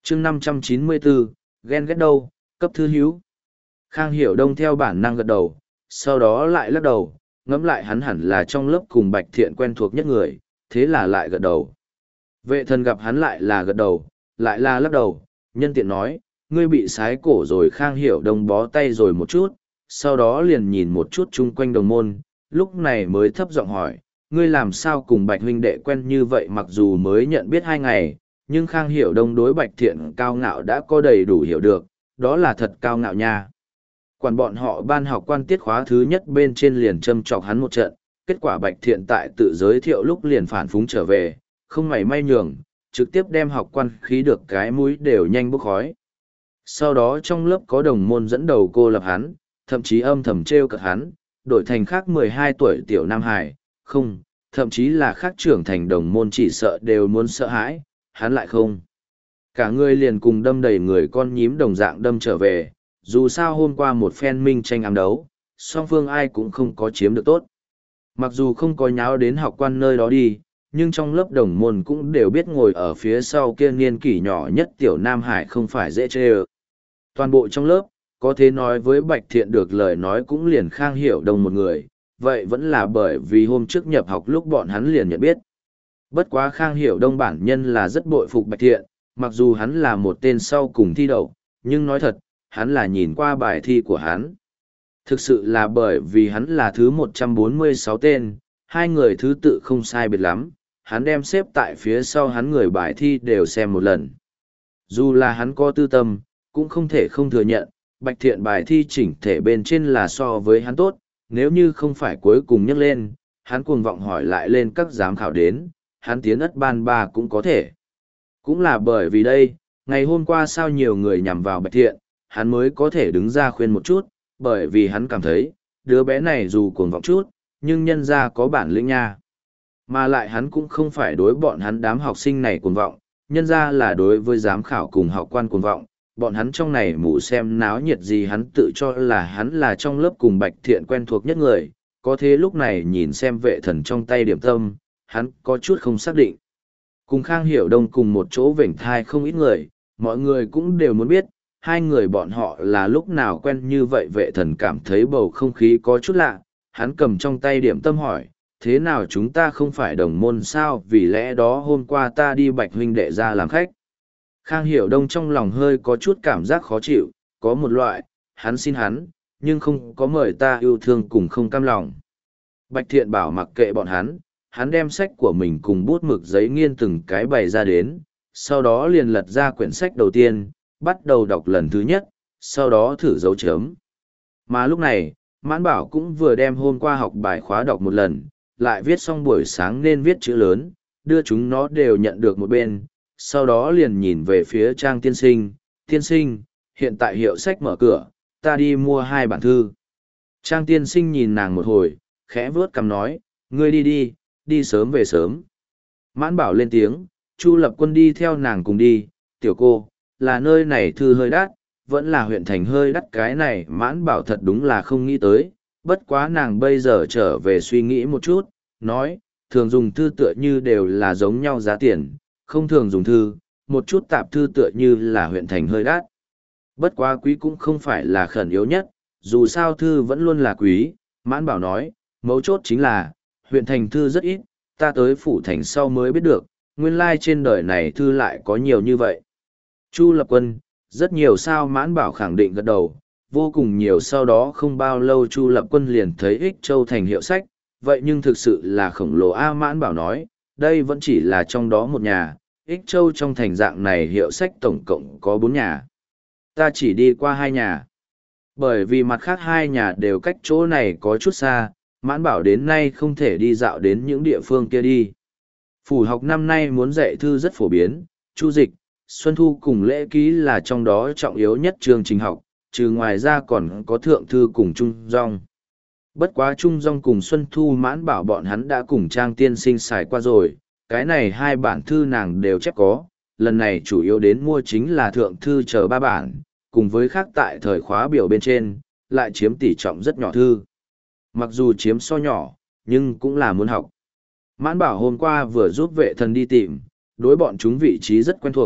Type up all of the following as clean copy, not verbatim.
chương 594, ghen ghét đâu, cấp thư hữu. Khang Hiểu Đông theo bản năng gật đầu, sau đó lại lắc đầu, ngẫm lại hắn hẳn là trong lớp cùng Bạch Thiện quen thuộc nhất người, thế là lại gật đầu. Vệ thần gặp hắn lại là gật đầu, lại là lắc đầu, nhân tiện nói, ngươi bị sái cổ rồi. Khang Hiểu Đông bó tay rồi một chút, sau đó liền nhìn một chút chung quanh đồng môn, lúc này mới thấp giọng hỏi, ngươi làm sao cùng Bạch huynh đệ quen như vậy? Mặc dù mới nhận biết 2 ngày, nhưng Khang Hiểu Đông đối Bạch Thiện cao ngạo đã có đầy đủ hiểu được, đó là thật cao ngạo nha. Quản bọn họ ban học quan tiết khóa thứ nhất bên trên liền châm chọc hắn một trận, kết quả Bạch Thiện tại tự giới thiệu lúc liền phản phúng trở về, không mảy may nhường, trực tiếp đem học quan khí được cái mũi đều nhanh bốc khói. Sau đó trong lớp có đồng môn dẫn đầu cô lập hắn, thậm chí âm thầm trêu cợt hắn, đổi thành khác 12 tuổi tiểu Nam Hải, không, thậm chí là khác trưởng thành đồng môn chỉ sợ đều muốn sợ hãi, hắn lại không. Cả người liền cùng đâm đầy người con nhím đồng dạng đâm trở về, dù sao hôm qua một phen minh tranh ám đấu, song phương ai cũng không có chiếm được tốt. Mặc dù không có nháo đến học quan nơi đó đi, nhưng trong lớp đồng môn cũng đều biết ngồi ở phía sau kia niên kỷ nhỏ nhất tiểu Nam Hải không phải dễ chê ơ. Toàn bộ trong lớp, có thể nói với Bạch Thiện được lời nói cũng liền Khang Hiểu Đông một người, vậy vẫn là bởi vì hôm trước nhập học lúc bọn hắn liền nhận biết. Bất quá Khang Hiểu Đông bản nhân là rất bội phục Bạch Thiện, mặc dù hắn là một tên sau cùng thi đậu, nhưng nói thật, hắn là nhìn qua bài thi của hắn. Thực sự là bởi vì hắn là thứ 146 tên, 2 người thứ tự không sai biệt lắm, hắn đem xếp tại phía sau hắn người bài thi đều xem một lần. Dù là hắn có tư tâm, cũng không thể không thừa nhận, Bạch Thiện bài thi chỉnh thể bên trên là so với hắn tốt, nếu như không phải cuối cùng nhắc lên, hắn cuồng vọng hỏi lại lên các giám khảo đến, hắn tiến ất ban 3 cũng có thể. Cũng là bởi vì đây, ngày hôm qua sao nhiều người nhằm vào Bạch Thiện, hắn mới có thể đứng ra khuyên một chút, bởi vì hắn cảm thấy, đứa bé này dù cuồng vọng chút, nhưng nhân ra có bản lĩnh nha. Mà lại hắn cũng không phải đối bọn hắn đám học sinh này cuồng vọng, nhân ra là đối với giám khảo cùng học quan cuồng vọng, bọn hắn trong này mù xem náo nhiệt gì, hắn tự cho là hắn là trong lớp cùng Bạch Thiện quen thuộc nhất người, có thế lúc này nhìn xem Vệ Thần trong tay điểm tâm, hắn có chút không xác định. Cùng Khang Hiểu Đông cùng một chỗ vểnh thai không ít người, mọi người cũng đều muốn biết, 2 người bọn họ là lúc nào quen như vậy. Vệ Thần cảm thấy bầu không khí có chút lạ, hắn cầm trong tay điểm tâm hỏi, thế nào chúng ta không phải đồng môn sao? Vì lẽ đó hôm qua ta đi Bạch huynh đệ ra làm khách. Khang Hiểu Đông trong lòng hơi có chút cảm giác khó chịu, có một loại, hắn xin hắn, nhưng không có mời ta yêu thương cùng không cam lòng. Bạch Thiện bảo mặc kệ bọn hắn đem sách của mình cùng bút mực giấy nghiên từng cái bày ra đến, sau đó liền lật ra quyển sách đầu tiên, bắt đầu đọc lần thứ nhất, sau đó thử dấu chấm. Mà lúc này, Mãn Bảo cũng vừa đem hôm qua học bài khóa đọc một lần, lại viết xong buổi sáng nên viết chữ lớn, đưa chúng nó đều nhận được một bên, sau đó liền nhìn về phía Trang tiên sinh, tiên sinh, hiện tại hiệu sách mở cửa, ta đi mua 2 bản thư. Trang tiên sinh nhìn nàng một hồi, khẽ vớt cằm nói, ngươi đi, đi sớm về sớm. Mãn Bảo lên tiếng, Chu Lập Quân đi theo nàng cùng đi, tiểu cô, là nơi này thư hơi đắt, vẫn là huyện thành hơi đắt. Cái này Mãn Bảo thật đúng là không nghĩ tới, bất quá nàng bây giờ trở về suy nghĩ một chút, nói, thường dùng thư tựa như đều là giống nhau giá tiền, không thường dùng thư, một chút tạp thư tựa như là huyện thành hơi đắt. Bất quá quý cũng không phải là khẩn yếu nhất, dù sao thư vẫn luôn là quý. Mãn Bảo nói, mấu chốt chính là, huyện thành thư rất ít, ta tới phủ thành sau mới biết được, nguyên lai trên đời này thư lại có nhiều như vậy. Chu Lập Quân, rất nhiều sao? Mãn Bảo khẳng định gật đầu, vô cùng nhiều. Sau đó không bao lâu Chu Lập Quân liền thấy Ích Châu thành hiệu sách, vậy nhưng thực sự là khổng lồ a. Mãn Bảo nói, đây vẫn chỉ là trong đó một nhà, Ích Châu trong thành dạng này hiệu sách tổng cộng có 4 nhà. Ta chỉ đi qua 2 nhà. Bởi vì mặt khác 2 nhà đều cách chỗ này có chút xa, Mãn Bảo đến nay không thể đi dạo đến những địa phương kia đi. Phủ học năm nay muốn dạy thư rất phổ biến, chu dịch, xuân thu cùng lễ ký là trong đó trọng yếu nhất chương trình học, trừ ngoài ra còn có thượng thư cùng trung dong. Bất quá trung dong cùng xuân thu Mãn Bảo bọn hắn đã cùng Trang tiên sinh xài qua rồi, cái này 2 bản thư nàng đều chép có, lần này chủ yếu đến mua chính là thượng thư chờ 3 bản, cùng với khác tại thời khóa biểu bên trên, lại chiếm tỷ trọng rất nhỏ thư. Mặc dù chiếm so nhỏ, nhưng cũng là muốn học. Mãn Bảo hôm qua vừa giúp Vệ Thần đi tìm, đối bọn chúng vị trí rất quen thuộc,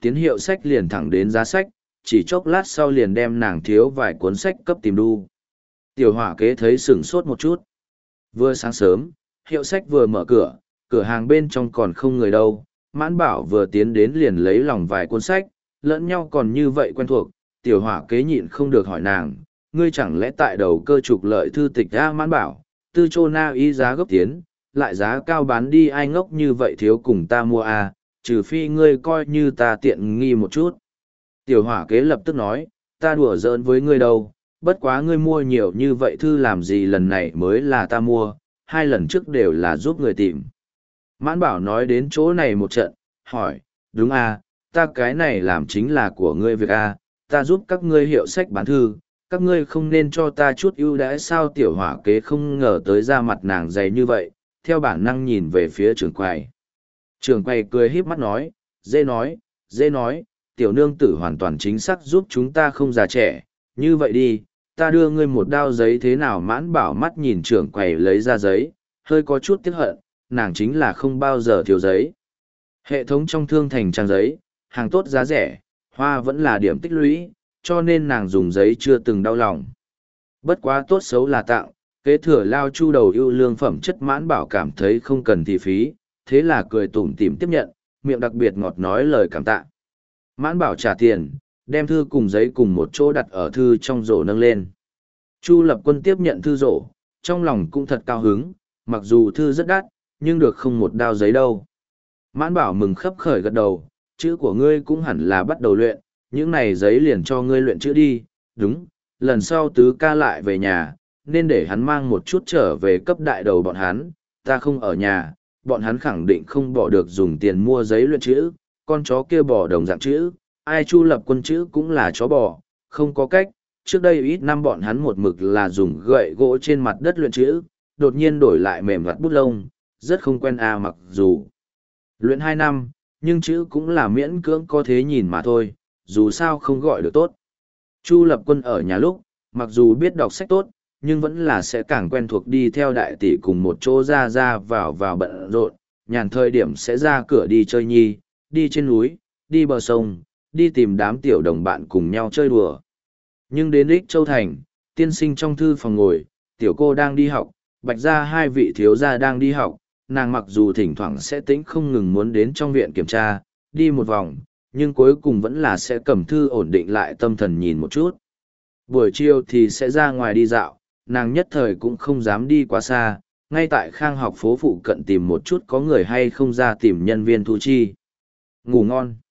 tiến hiệu sách liền thẳng đến giá sách, chỉ chốc lát sau liền đem nàng thiếu vài cuốn sách cấp tìm đu. Tiểu hỏa kế thấy sửng sốt một chút. Vừa sáng sớm, hiệu sách vừa mở cửa, cửa hàng bên trong còn không người đâu. Mãn Bảo vừa tiến đến liền lấy lòng vài cuốn sách, lẫn nhau còn như vậy quen thuộc. Tiểu hỏa kế nhịn không được hỏi nàng, ngươi chẳng lẽ tại đầu cơ trục lợi thư tịch ra? Mãn Bảo, tư chô na ý giá gốc tiến, lại giá cao bán đi, ai ngốc như vậy thiếu cùng ta mua à, trừ phi ngươi coi như ta tiện nghi một chút. Tiểu hỏa kế lập tức nói, ta đùa giỡn với ngươi đâu, bất quá ngươi mua nhiều như vậy thư làm gì, lần này mới là ta mua, 2 lần trước đều là giúp người tìm. Mãn Bảo nói đến chỗ này một trận, hỏi, đúng à, ta cái này làm chính là của ngươi việc à, ta giúp các ngươi hiệu sách bán thư, các ngươi không nên cho ta chút ưu đãi sao? Tiểu hỏa kế không ngờ tới da mặt nàng dày như vậy, theo bản năng nhìn về phía trưởng quầy. Trưởng quầy cười híp mắt nói, dễ nói, tiểu nương tử hoàn toàn chính xác giúp chúng ta không già trẻ, như vậy đi, ta đưa ngươi một đao giấy thế nào? Mãn Bảo mắt nhìn trưởng quầy lấy ra giấy, hơi có chút tiếc hận, nàng chính là không bao giờ thiếu giấy. Hệ thống trong thương thành trang giấy, hàng tốt giá rẻ, hoa vẫn là điểm tích lũy, cho nên nàng dùng giấy chưa từng đau lòng. Bất quá tốt xấu là tặng, kế thừa lao chu đầu ưu lương phẩm chất. Mãn Bảo cảm thấy không cần thị phí, thế là cười tủm tỉm tiếp nhận, miệng đặc biệt ngọt nói lời cảm tạ. Mãn Bảo trả tiền, đem thư cùng giấy cùng một chỗ đặt ở thư trong rổ nâng lên. Chu Lập Quân tiếp nhận thư rổ, trong lòng cũng thật cao hứng, mặc dù thư rất đắt, nhưng được không một đao giấy đâu. Mãn Bảo mừng khấp khởi gật đầu, chữ của ngươi cũng hẳn là bắt đầu luyện, những này giấy liền cho ngươi luyện chữ đi. Đúng, lần sau tứ ca lại về nhà, nên để hắn mang một chút trở về cấp đại đầu bọn hắn, ta không ở nhà, bọn hắn khẳng định không bỏ được dùng tiền mua giấy luyện chữ, con chó kia bò đồng dạng chữ, ai Chu Lập Quân chữ cũng là chó bò, không có cách. Trước đây ít năm bọn hắn một mực là dùng gậy gỗ trên mặt đất luyện chữ, đột nhiên đổi lại mềm vặt bút lông, rất không quen à, mặc dù luyện 2 năm, nhưng chữ cũng là miễn cưỡng có thế nhìn mà thôi, dù sao không gọi được tốt. Chu Lập Quân ở nhà lúc, mặc dù biết đọc sách tốt, nhưng vẫn là sẽ càng quen thuộc đi theo đại tỷ cùng một chỗ ra vào bận rộn, nhàn thời điểm sẽ ra cửa đi chơi nhi, đi trên núi, đi bờ sông, đi tìm đám tiểu đồng bạn cùng nhau chơi đùa. Nhưng đến Ích Châu Thành, tiên sinh trong thư phòng ngồi, tiểu cô đang đi học, Bạch gia 2 vị thiếu gia đang đi học, nàng mặc dù thỉnh thoảng sẽ tĩnh không ngừng muốn đến trong viện kiểm tra, đi một vòng, nhưng cuối cùng vẫn là sẽ cầm thư ổn định lại tâm thần nhìn một chút. Buổi chiều thì sẽ ra ngoài đi dạo, nàng nhất thời cũng không dám đi quá xa, ngay tại Khang học phố phụ cận tìm một chút có người hay không ra tìm nhân viên thu chi. Ngủ ngon.